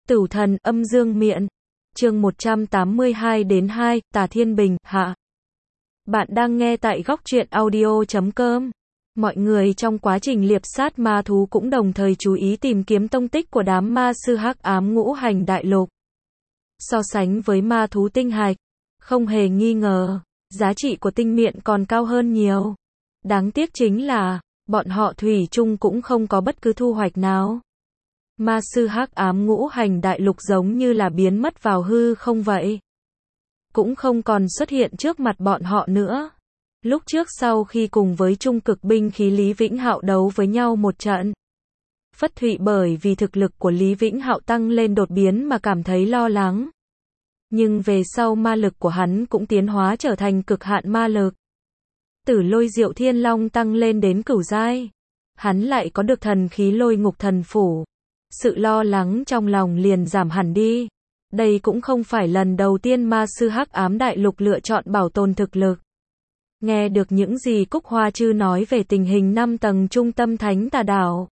Tửu thần âm dương miện. Chương 182-2, Tà Thiên Bình, hạ. Bạn đang nghe tại Góc Truyện Audio.com. Mọi người trong quá trình liệp sát ma thú cũng đồng thời chú ý tìm kiếm tông tích của đám ma sư hắc ám ngũ hành đại lục. So sánh với ma thú tinh hạch, không hề nghi ngờ, giá trị của tinh miện còn cao hơn nhiều. Đáng tiếc chính là, bọn họ thủy chung cũng không có bất cứ thu hoạch nào. Ma sư hắc ám ngũ hành đại lục giống như là biến mất vào hư không vậy. Cũng không còn xuất hiện trước mặt bọn họ nữa. Lúc trước sau khi cùng với trung cực binh khí Lý Vĩnh Hạo đấu với nhau một trận, Phất Thụy bởi vì thực lực của Lý Vĩnh Hạo tăng lên đột biến mà cảm thấy lo lắng. Nhưng về sau ma lực của hắn cũng tiến hóa trở thành cực hạn ma lực. Tử Lôi Diệu Thiên Long tăng lên đến cửu giai. Hắn lại có được thần khí Lôi Ngục Thần Phủ. Sự lo lắng trong lòng liền giảm hẳn đi. Đây cũng không phải lần đầu tiên ma sư hắc ám đại lục lựa chọn bảo tồn thực lực. Nghe được những gì Cúc Hoa Chư nói về tình hình 5 tầng trung tâm Thánh Tà Đảo,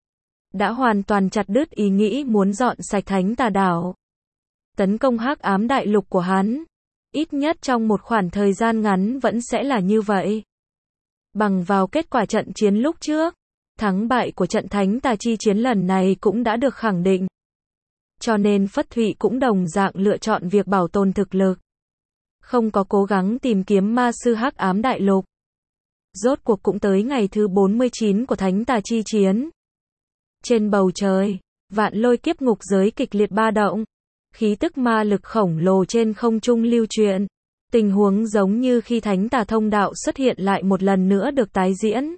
đã hoàn toàn chặt đứt ý nghĩ muốn dọn sạch Thánh Tà Đảo. Tấn công hắc ám đại lục của hắn, ít nhất trong một khoảng thời gian ngắn vẫn sẽ là như vậy. Bằng vào kết quả trận chiến lúc trước, thắng bại của trận Thánh Tà chi chiến lần này cũng đã được khẳng định. Cho nên Phất Thụy cũng đồng dạng lựa chọn việc bảo tồn thực lực. Không có cố gắng tìm kiếm ma sư hắc ám đại lục. Rốt cuộc cũng tới ngày thứ 49 của Thánh Tà chi chiến. Trên bầu trời, vạn lôi kiếp ngục giới kịch liệt ba động. Khí tức ma lực khổng lồ trên không trung lưu chuyển. Tình huống giống như khi Thánh Tà thông đạo xuất hiện lại một lần nữa được tái diễn.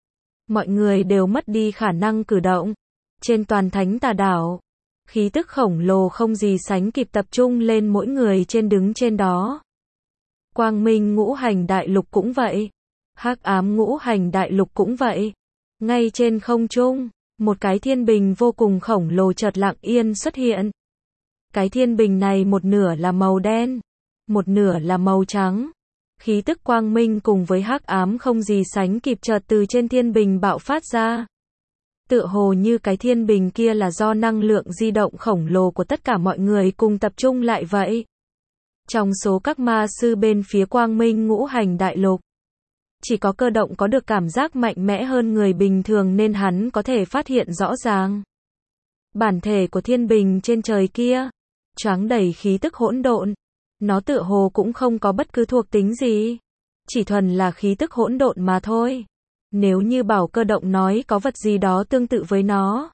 Mọi người đều mất đi khả năng cử động. Trên toàn Thánh Tà đảo, khí tức khổng lồ không gì sánh kịp tập trung lên mỗi người trên đứng trên đó. Quang Minh ngũ hành đại lục cũng vậy. Hắc ám ngũ hành đại lục cũng vậy. Ngay trên không trung, một cái thiên bình vô cùng khổng lồ chợt lặng yên xuất hiện. Cái thiên bình này một nửa là màu đen, một nửa là màu trắng. Khí tức quang minh cùng với hắc ám không gì sánh kịp chợt từ trên thiên bình bạo phát ra. Tựa hồ như cái thiên bình kia là do năng lượng di động khổng lồ của tất cả mọi người cùng tập trung lại vậy. Trong số các ma sư bên phía quang minh ngũ hành đại lục, chỉ có Cơ Động có được cảm giác mạnh mẽ hơn người bình thường nên hắn có thể phát hiện rõ ràng. Bản thể của thiên bình trên trời kia, choáng đầy khí tức hỗn độn. Nó tựa hồ cũng không có bất cứ thuộc tính gì. Chỉ thuần là khí tức hỗn độn mà thôi. Nếu như bảo Cơ Động nói có vật gì đó tương tự với nó,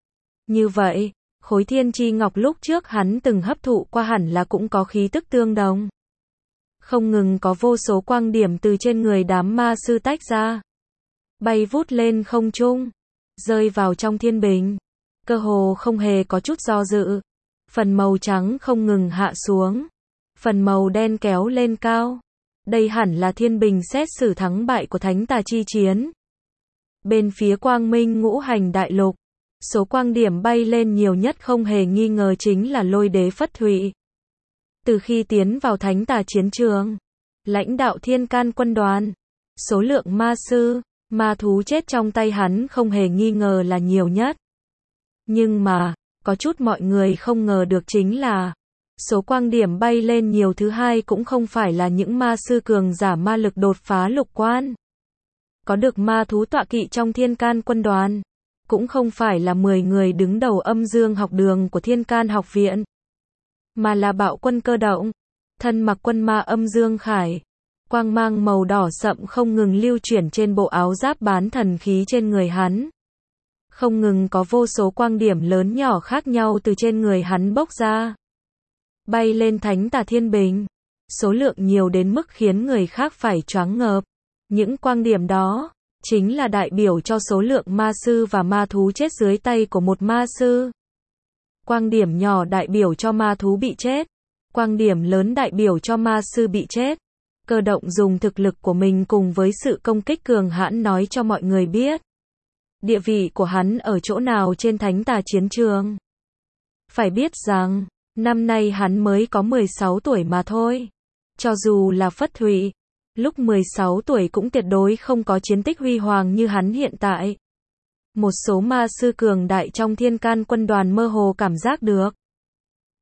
như vậy, khối thiên chi ngọc lúc trước hắn từng hấp thụ qua hẳn là cũng có khí tức tương đồng. Không ngừng có vô số quang điểm từ trên người đám ma sư tách ra, bay vút lên không trung, rơi vào trong thiên bình. Cơ hồ không hề có chút do dự. Phần màu trắng không ngừng hạ xuống, phần màu đen kéo lên cao. Đây hẳn là thiên bình xét xử thắng bại của Thánh Tà chi chiến. Bên phía quang minh ngũ hành đại lục, số quang điểm bay lên nhiều nhất không hề nghi ngờ chính là Lôi Đế Phất Thụy. Từ khi tiến vào Thánh Tà chiến trường, lãnh đạo Thiên Can quân đoàn, số lượng ma sư, ma thú chết trong tay hắn không hề nghi ngờ là nhiều nhất. Nhưng mà, có chút mọi người không ngờ được chính là, số quang điểm bay lên nhiều thứ hai cũng không phải là những ma sư cường giả ma lực đột phá lục quan. Có được ma thú tọa kỵ trong Thiên Can quân đoàn. Cũng không phải là 10 người đứng đầu âm dương học đường của Thiên Can học viện. Mà là bạo quân Cơ Động. Thân mặc quân ma âm dương khải. Quang mang màu đỏ sậm không ngừng lưu chuyển trên bộ áo giáp bán thần khí trên người hắn. Không ngừng có vô số quang điểm lớn nhỏ khác nhau từ trên người hắn bốc ra. Bay lên Thánh Tà thiên bình. Số lượng nhiều đến mức khiến người khác phải choáng ngợp. Những quang điểm đó chính là đại biểu cho số lượng ma sư và ma thú chết dưới tay của một ma sư. Quang điểm nhỏ đại biểu cho ma thú bị chết. Quang điểm lớn đại biểu cho ma sư bị chết. Cơ Động dùng thực lực của mình cùng với sự công kích cường hãn nói cho mọi người biết địa vị của hắn ở chỗ nào trên Thánh Tà chiến trường. Phải biết rằng, năm nay hắn mới có 16 tuổi mà thôi. Cho dù là Phất Thụy, lúc 16 tuổi cũng tuyệt đối không có chiến tích huy hoàng như hắn hiện tại. Một số ma sư cường đại trong Thiên Can quân đoàn mơ hồ cảm giác được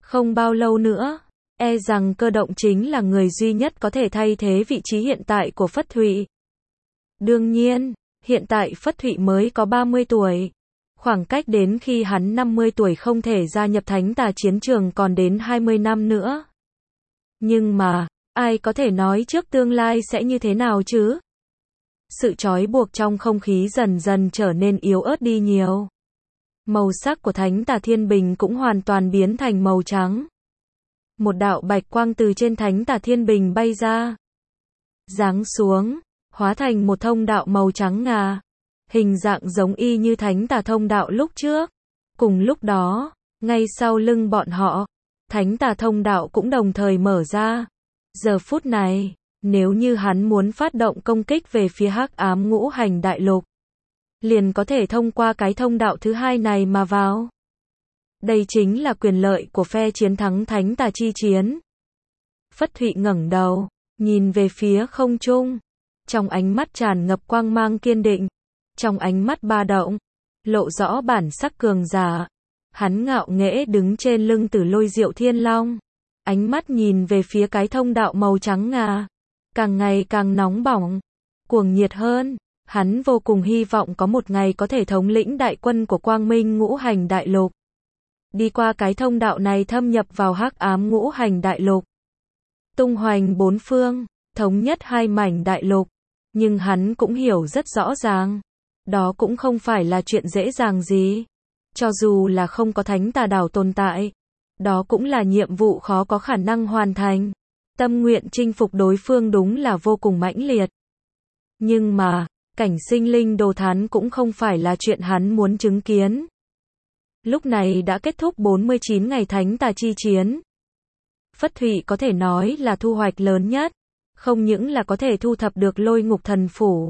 Không bao lâu nữa, e rằng Cơ Động chính là người duy nhất có thể thay thế vị trí hiện tại của Phất Thụy. Đương nhiên, hiện tại Phất Thụy mới có 30 tuổi. Khoảng cách đến khi hắn 50 tuổi không thể gia nhập Thánh Tà chiến trường còn đến 20 năm nữa. Nhưng mà, ai có thể nói trước tương lai sẽ như thế nào chứ? Sự trói buộc trong không khí dần dần trở nên yếu ớt đi nhiều. Màu sắc của Thánh Tà Thiên Bình cũng hoàn toàn biến thành màu trắng. Một đạo bạch quang từ trên Thánh Tà Thiên Bình bay ra, giáng xuống, hóa thành một thông đạo màu trắng ngà, hình dạng giống y như Thánh Tà thông đạo lúc trước. Cùng lúc đó, ngay sau lưng bọn họ, Thánh Tà thông đạo cũng đồng thời mở ra. Giờ phút này, nếu như hắn muốn phát động công kích về phía Hắc Ám Ngũ Hành Đại Lục, liền có thể thông qua cái thông đạo thứ hai này mà vào. Đây chính là quyền lợi của phe chiến thắng Thánh Tà chi chiến. Phất Thụy ngẩng đầu, nhìn về phía không trung, trong ánh mắt tràn ngập quang mang kiên định, trong ánh mắt ba động, lộ rõ bản sắc cường giả. Hắn ngạo nghễ đứng trên lưng Tử Lôi Diệu Thiên Long, ánh mắt nhìn về phía cái thông đạo màu trắng ngà, càng ngày càng nóng bỏng, cuồng nhiệt hơn. Hắn vô cùng hy vọng có một ngày có thể thống lĩnh đại quân của Quang Minh Ngũ Hành Đại Lục. Đi qua cái thông đạo này thâm nhập vào Hắc Ám Ngũ Hành Đại Lục, tung hoành bốn phương, thống nhất hai mảnh đại lục. Nhưng hắn cũng hiểu rất rõ ràng, đó cũng không phải là chuyện dễ dàng gì. Cho dù là không có Thánh Tà đảo tồn tại, đó cũng là nhiệm vụ khó có khả năng hoàn thành. Tâm nguyện chinh phục đối phương đúng là vô cùng mãnh liệt. Nhưng mà, cảnh sinh linh đồ thán cũng không phải là chuyện hắn muốn chứng kiến. Lúc này đã kết thúc 49 ngày Thánh Tà chi chiến. Phất Thụy có thể nói là thu hoạch lớn nhất, không những là có thể thu thập được Lôi Ngục Thần Phủ,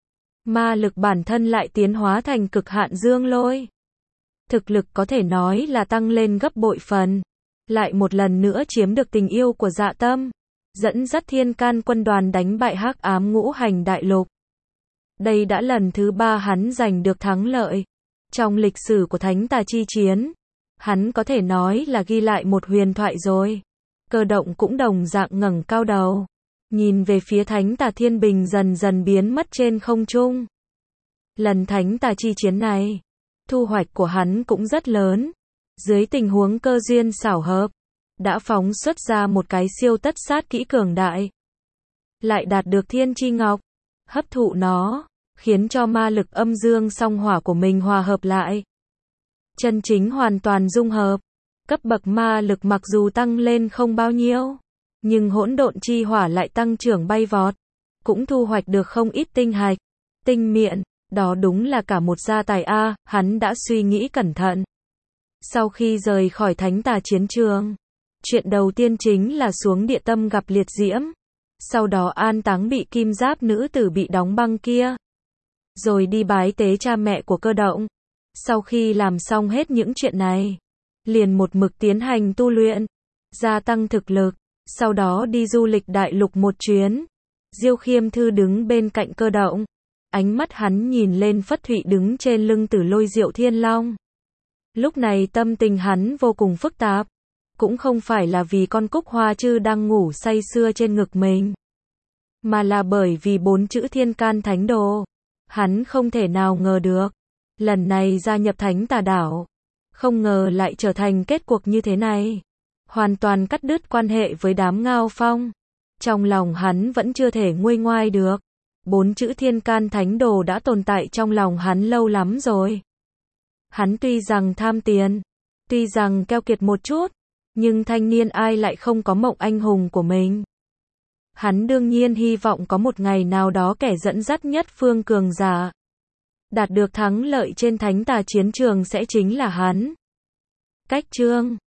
ma lực bản thân lại tiến hóa thành cực hạn dương lôi. Thực lực có thể nói là tăng lên gấp bội phần, lại một lần nữa chiếm được tình yêu của Dạ Tâm, dẫn dắt Thiên Can quân đoàn đánh bại Hắc Ám Ngũ Hành Đại Lục. Đây đã lần thứ 3 hắn giành được thắng lợi. Trong lịch sử của Thánh Tà chi chiến, hắn có thể nói là ghi lại một huyền thoại rồi. Cơ Động cũng đồng dạng ngẩng cao đầu, nhìn về phía Thánh Tà Thiên Bình dần dần biến mất trên không trung. Lần Thánh Tà chi chiến này, thu hoạch của hắn cũng rất lớn. Dưới tình huống cơ duyên xảo hợp, đã phóng xuất ra một cái siêu tất sát kỹ cường đại. Lại đạt được Thiên Chi Ngọc, hấp thụ nó, khiến cho ma lực âm dương song hỏa của mình hòa hợp lại. Chân chính hoàn toàn dung hợp. Cấp bậc ma lực mặc dù tăng lên không bao nhiêu, nhưng hỗn độn chi hỏa lại tăng trưởng bay vọt. Cũng thu hoạch được không ít tinh hạch, tinh miện, đó đúng là cả một gia tài a, hắn đã suy nghĩ cẩn thận. Sau khi rời khỏi Thánh Tà chiến trường, chuyện đầu tiên chính là xuống địa tâm gặp liệt diễm. Sau đó an táng bị kim giáp nữ tử bị đóng băng kia. Rồi đi bái tế cha mẹ của Cơ Động. Sau khi làm xong hết những chuyện này, liền một mực tiến hành tu luyện, gia tăng thực lực, sau đó đi du lịch đại lục một chuyến. Diêu Khiêm Thư đứng bên cạnh Cơ Động, ánh mắt hắn nhìn lên Phất Thụy đứng trên lưng Tử Lôi Diệu Thiên Long. Lúc này tâm tình hắn vô cùng phức tạp, cũng không phải là vì con Cúc Hoa Trư đang ngủ say sưa trên ngực mình, mà là bởi vì 4 chữ Thiên Can Thánh Đồ. Hắn không thể nào ngờ được, lần này gia nhập Thánh Tà đảo, không ngờ lại trở thành kết cuộc như thế này. Hoàn toàn cắt đứt quan hệ với đám Ngao Phong. Trong lòng hắn vẫn chưa thể nguôi ngoai được. 4 chữ Thiên Can Thánh Đồ đã tồn tại trong lòng hắn lâu lắm rồi. Hắn tuy rằng tham tiền, tuy rằng keo kiệt một chút, nhưng thanh niên ai lại không có mộng anh hùng của mình. Hắn đương nhiên hy vọng có một ngày nào đó kẻ dẫn dắt nhất phương cường giả, đạt được thắng lợi trên Thánh Tà chiến trường sẽ chính là hắn. Cách chương